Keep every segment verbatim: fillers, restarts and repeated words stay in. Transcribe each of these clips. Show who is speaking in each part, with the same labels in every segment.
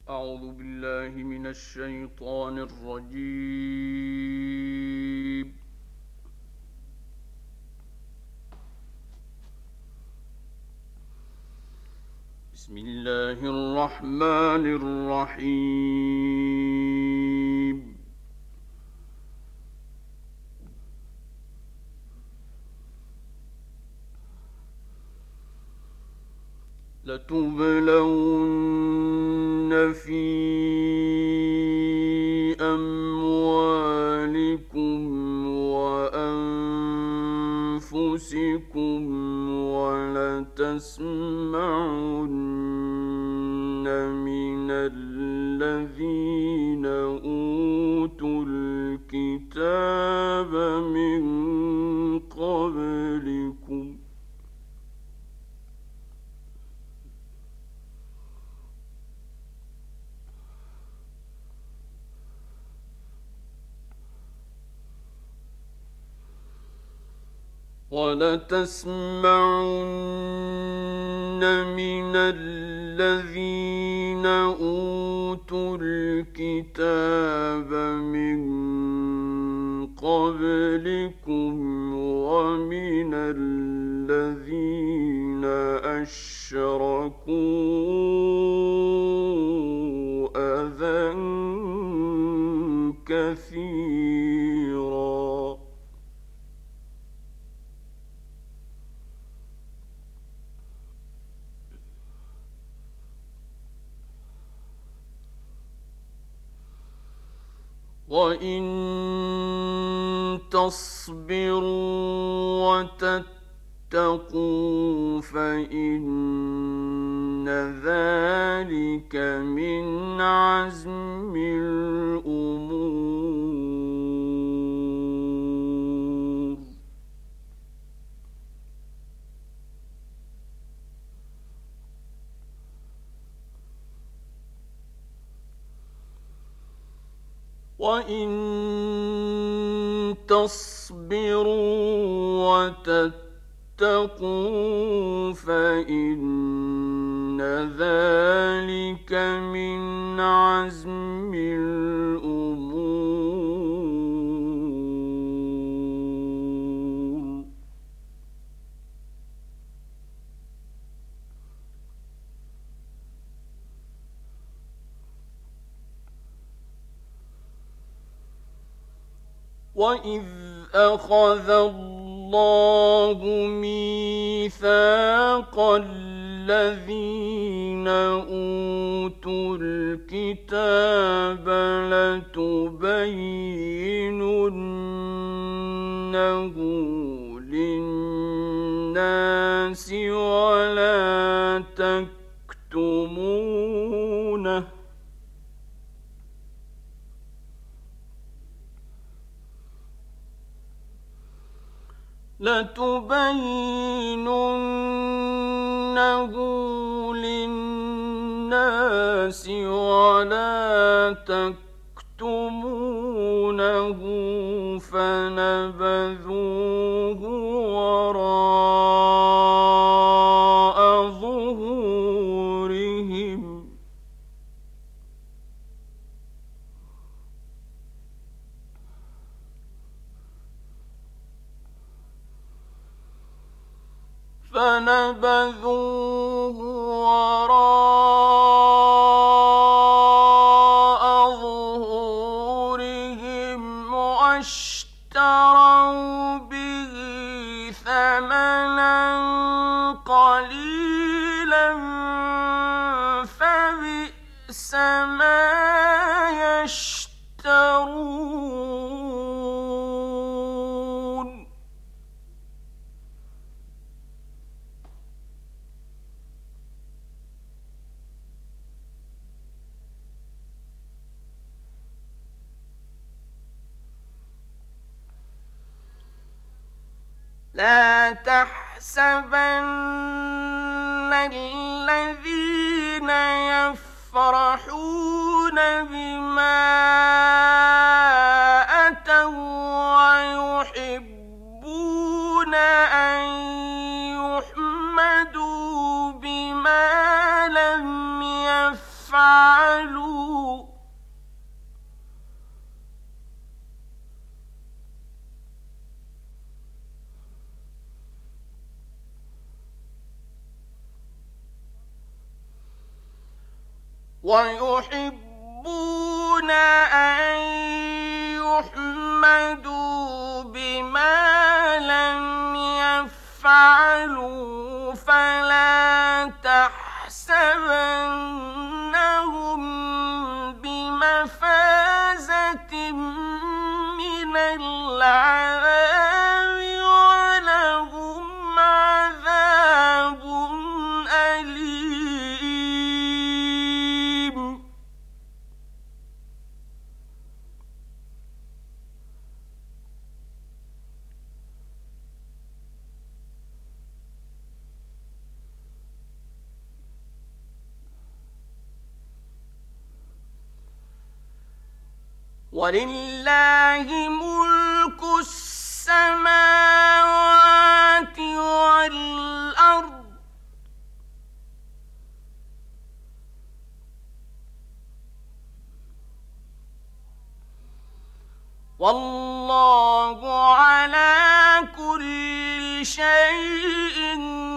Speaker 1: أعوذ بالله من الشيطان الرجيم. بسم الله الرحمن الرحيم. لتبلون في أموالكم وأنفسكم ولتسمعن من الذين أوتوا الكتاب من قبلكم ولتسمعن من الذين أوتوا الكتاب من قبلكم ومن الذين أشركوا أذى كثيرا وَإِن تَصْبِرُوا وَتَتَّقُوا فَإِنَّ ذَلِكَ مِنْ عَزْمِ الْأُمُورِ. وَإِن تَصْبِرُوا وَتَتَّقُوا فَإِنَّ ذَلِكَ مِنْ عَزْمِ الْأُمُورِ. وَإِذْ أَخَذَ اللَّهُ مِيثَاقَ الَّذِينَ أُوتُوا الْكِتَابَ لَتُبَيِّنُنَّهُ لِلنَّاسِ وَلَا تَكْتُمُونَهُ لتبيننه للناس ولا تكتمونه فنبذوه وراء ظهورهم فنبذوه وراء ظهورهم واشتروا به ثمنا قليلا فبئس ما يشترون. لا تحسبن الذين يفرحون بما أتوا ويحبون أن يحمدوا بما لم يفعلوا ويحبون أن يحمدوا بما لم يفعلوا فلا تحسبنهم بمفازة من العذاب ولهم عذاب أليم. ولله ملك السماوات والأرض والله على كل شيء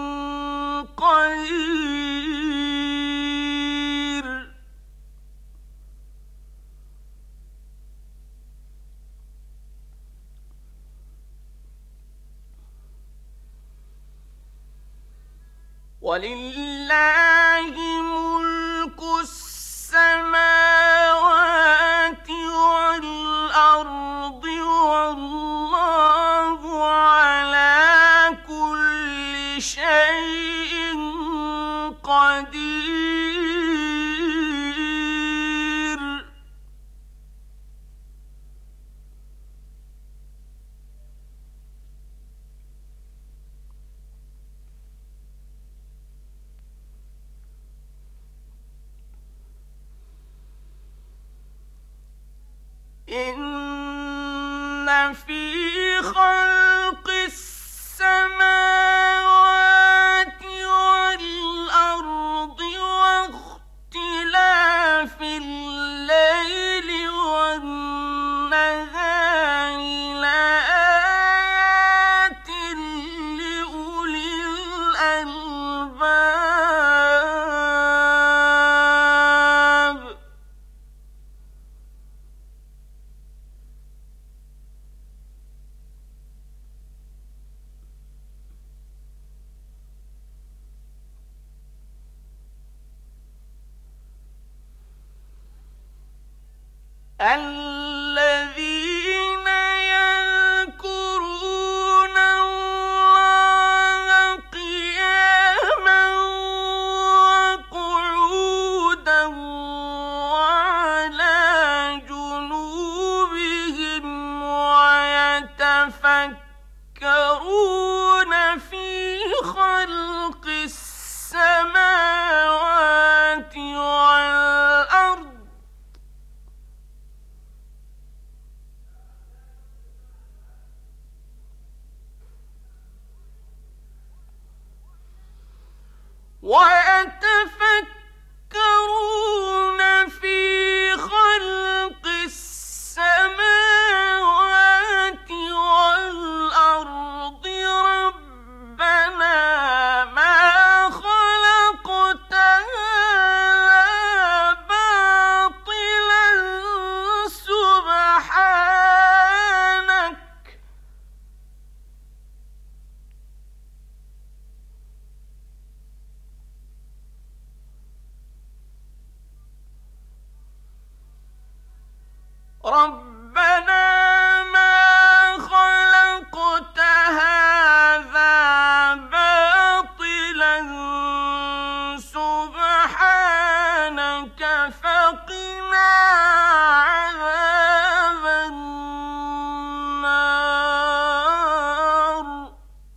Speaker 1: قدير. ولله ملك السماوات والأرض والله على كل شيء قدير. إن في خلق السماوات والأرض واختلاف الليل والنهار لآيات لأولي الألباب. الذين يذكرون الله قياما وقعودا وعلى جنوبهم ويتفكرون في خلق السماوات والأرض ويتفكرون في خلق السماوات والأرض ربنا ما خلقت هذا باطلا سبحانك ربنا ما خلقت هذا باطلا سبحانك فقنا عذاب النار.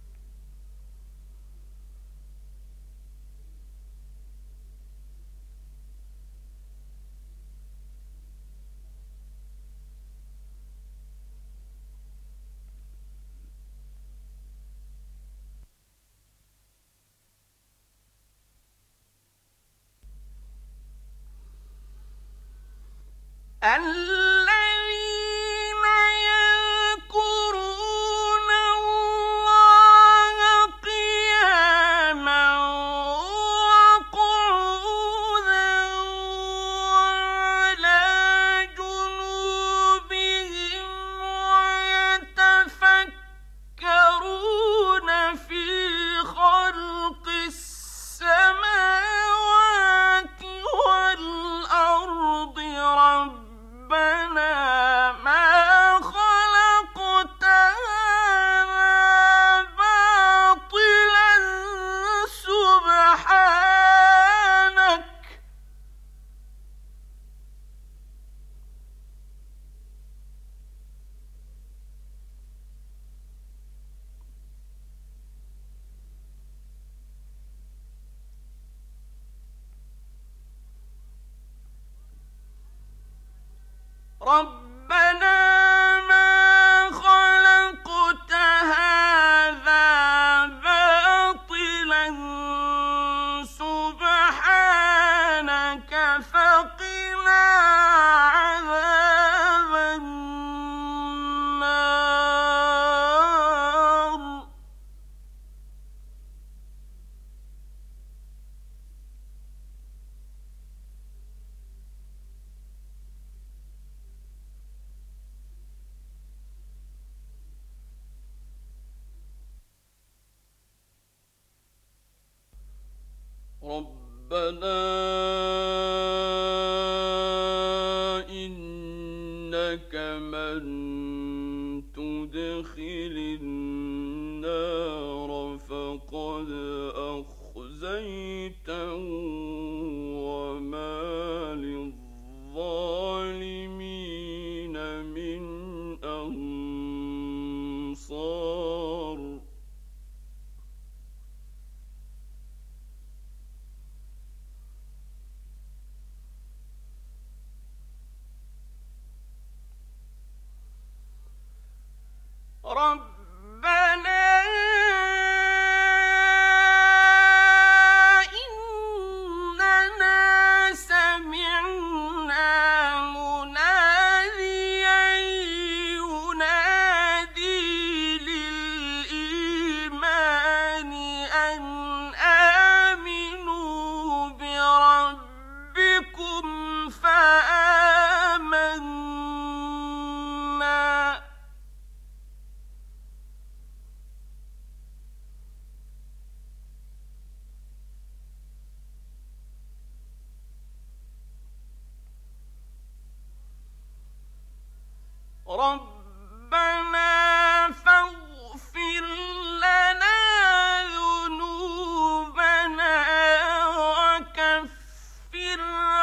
Speaker 1: الذين يذكرون الله قياما وقعودا ربنا ما خلقت هذا باطلا سبحانك فقنا عذاب النار. ربنا إنك من تدخل النار فقد أخزيته وما للظالمين من أنصار. ربنا إننا سمعنا مناديا ينادي للإيمان أن آمنوا بربكم فآمنا. ربنا فاغفر لنا ذنوبنا وكفر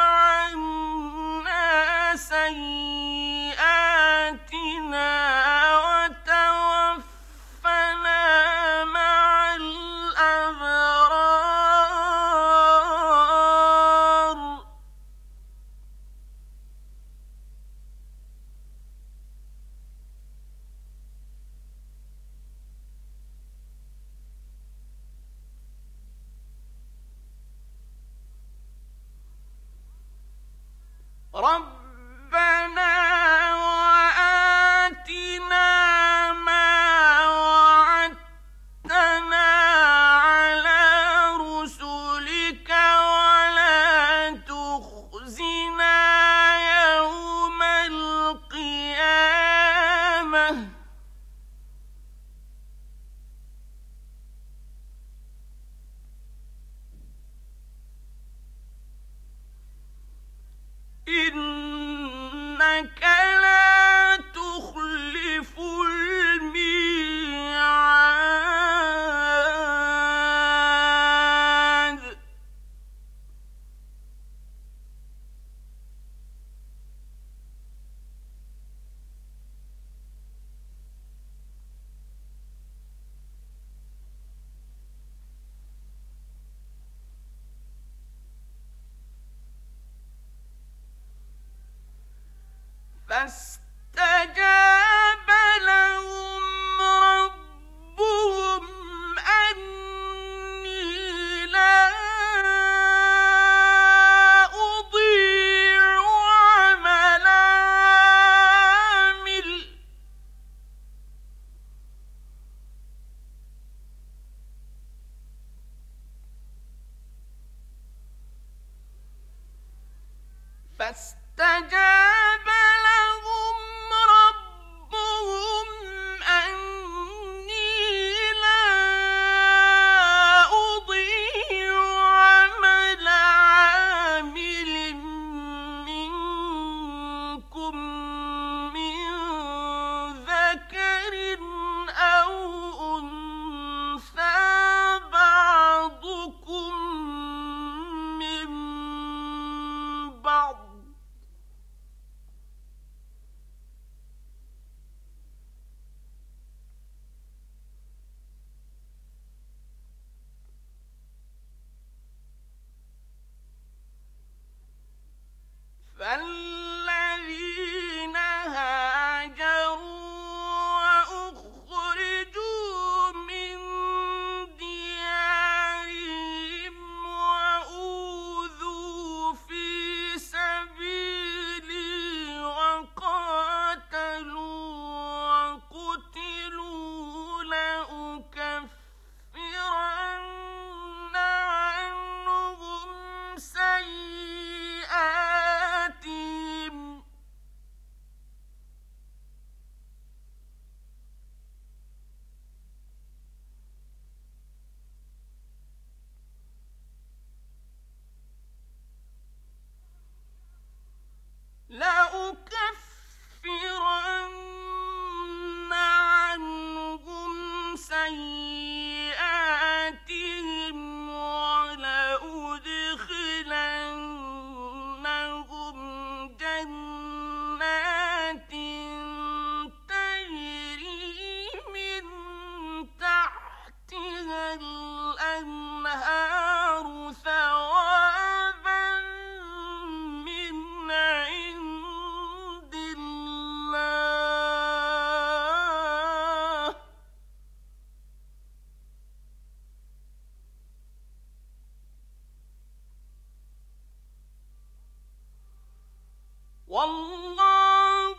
Speaker 1: عنا سيئاتنا وتوفنا مع الأبرار. ربنا وآتنا ما وعدتنا على رسلك ولا تخزنا يوم القيامة إنك لا تخلف الميعاد. فاستجاب لهم ربهم أني لا أضيع عمل عامل فاستجاب لهم ربهم أني لا أضيع عمل عامل منكم من ذكر أو أنثى بعضكم من بعض فالذين سيئاتهم لأكفرن عنهم سيئاتهم ولأدخلنهم جنات تجري من تحتها الأنهار ثوابا من عند الله والله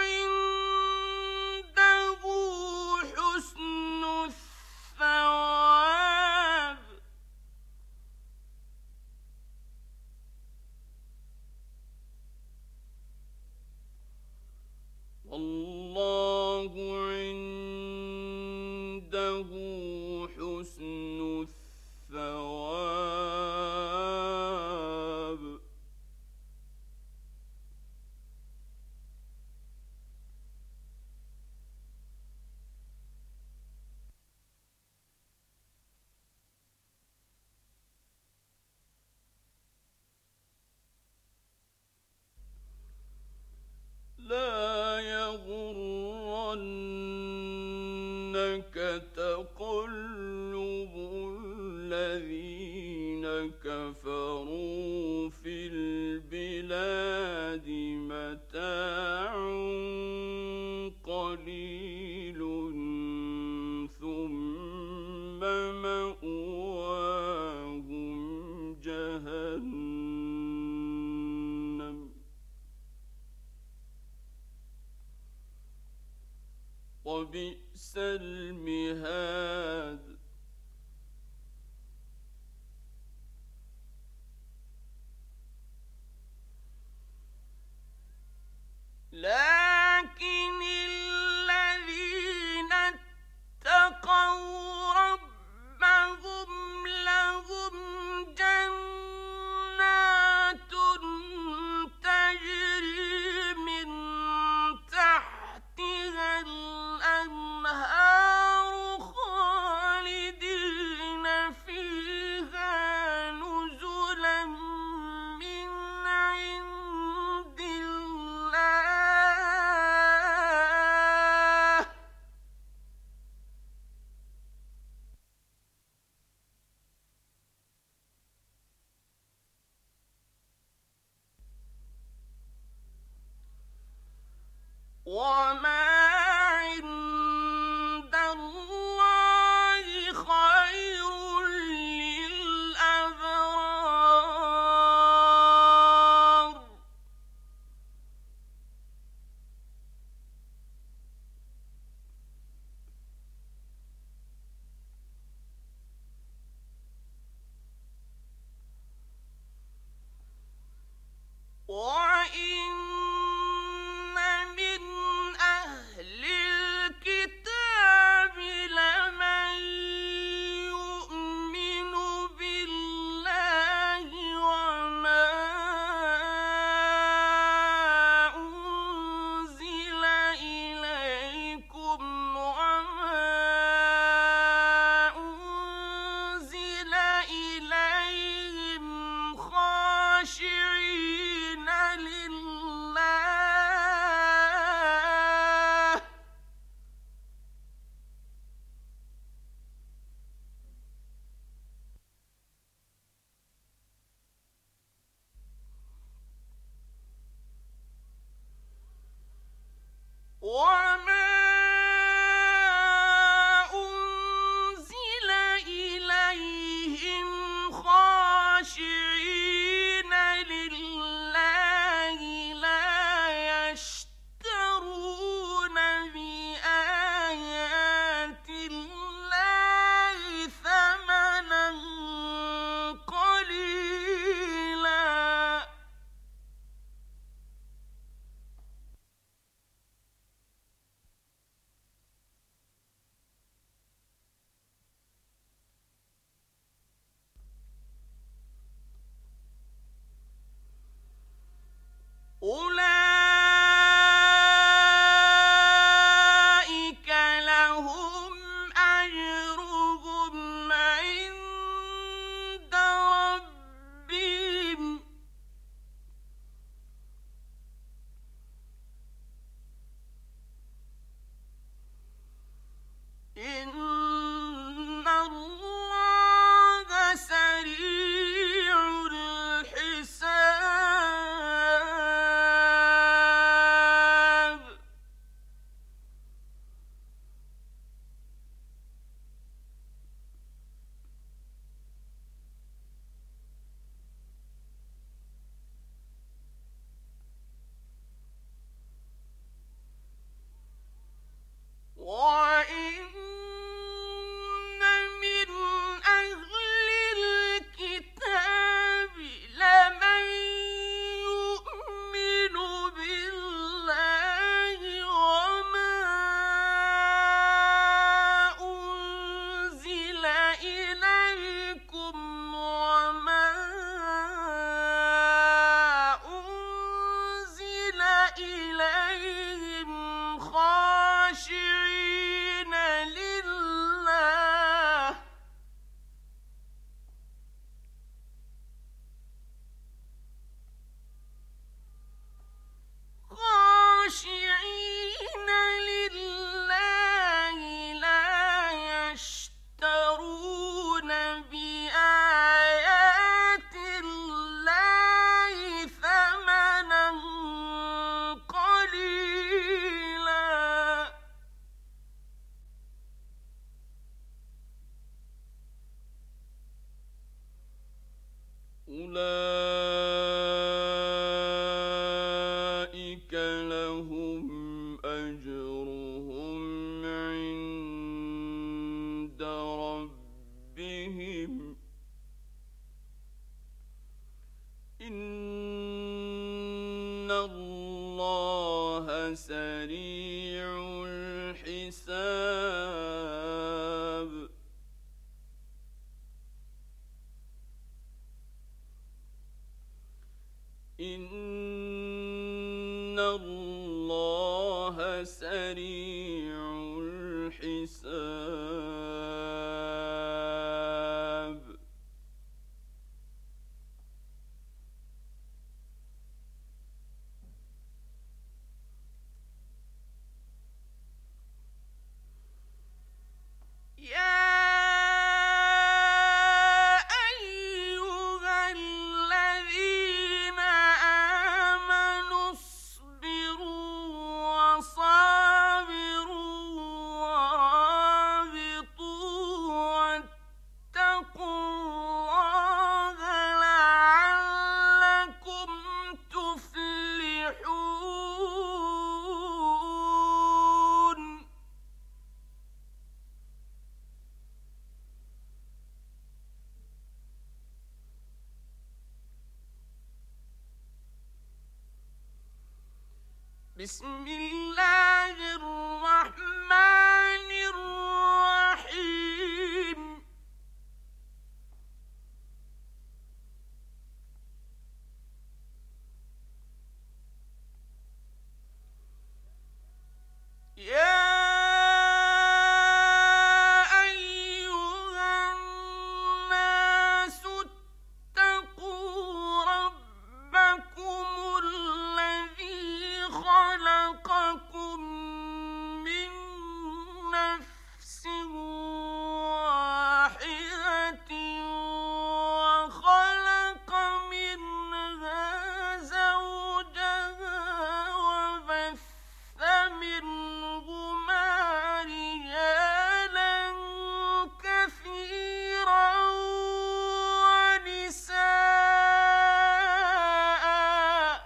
Speaker 1: عنده حسن الثواب والله عنده حسن الثواب لا يغرنك تقلب الذين كفروا في البلاد متاع قليل ثم مأواهم جهنم وبئس المهاد لكن الذين اتقوا ربهم لهم جنات تجري من تحتها الأنهار الله سريع الحساب إن الله سريع الحساب يا أيها الذين آمنوا اصبروا وصابروا ورابطوا واتقوا الله لعلكم تفلحون بسم الله الرحمن الرحيم يا أيها الناس اتقوا ربكم الذي خلقكم من نفس واحدة وخلق منها زوجها وبث منهما رجالا كثيرا ونساء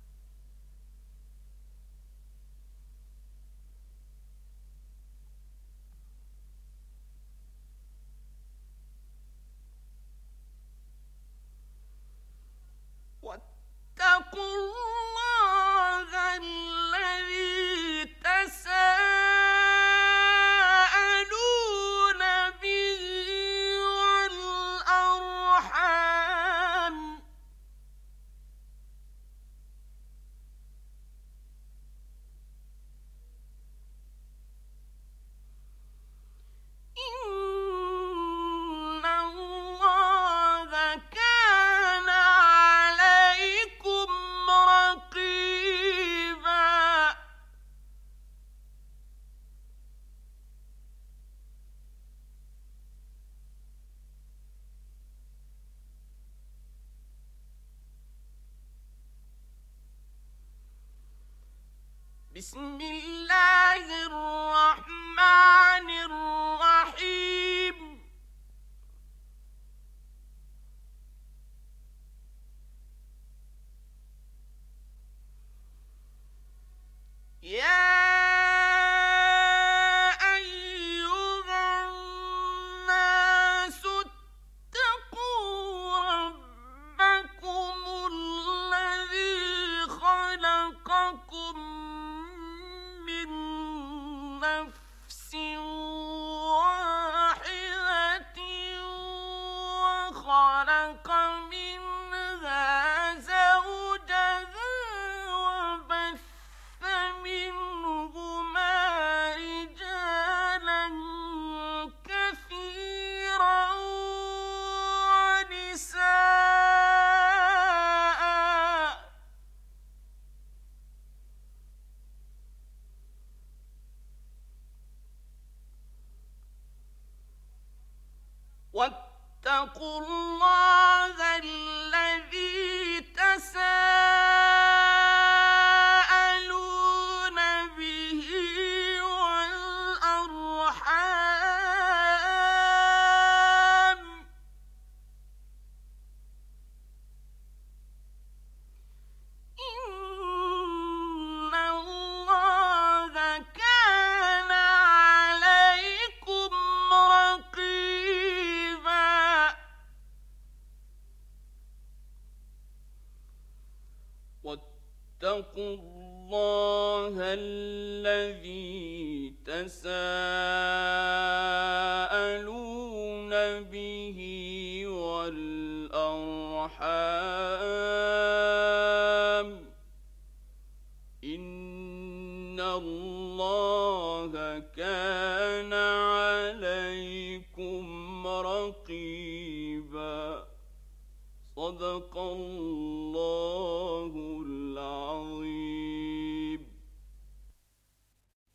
Speaker 1: واتقوا الله الذي تساءلون به والأرحام إن الله كان عليكم رقيبا بسم الله الرحمن الرحيم يا أيها الناس اتقوا ربكم الذي خلقكم من نفس واحدة وخلق منها زوجها وبث منهما رجالا كثيرا ونساء واتقوا الله الذي تساءلون به والأرحام إن الله كان عليكم رقيبا واتقوا الله الذي تساءلون به والأرحام إن الله كان عليكم رقيبا. صدق الله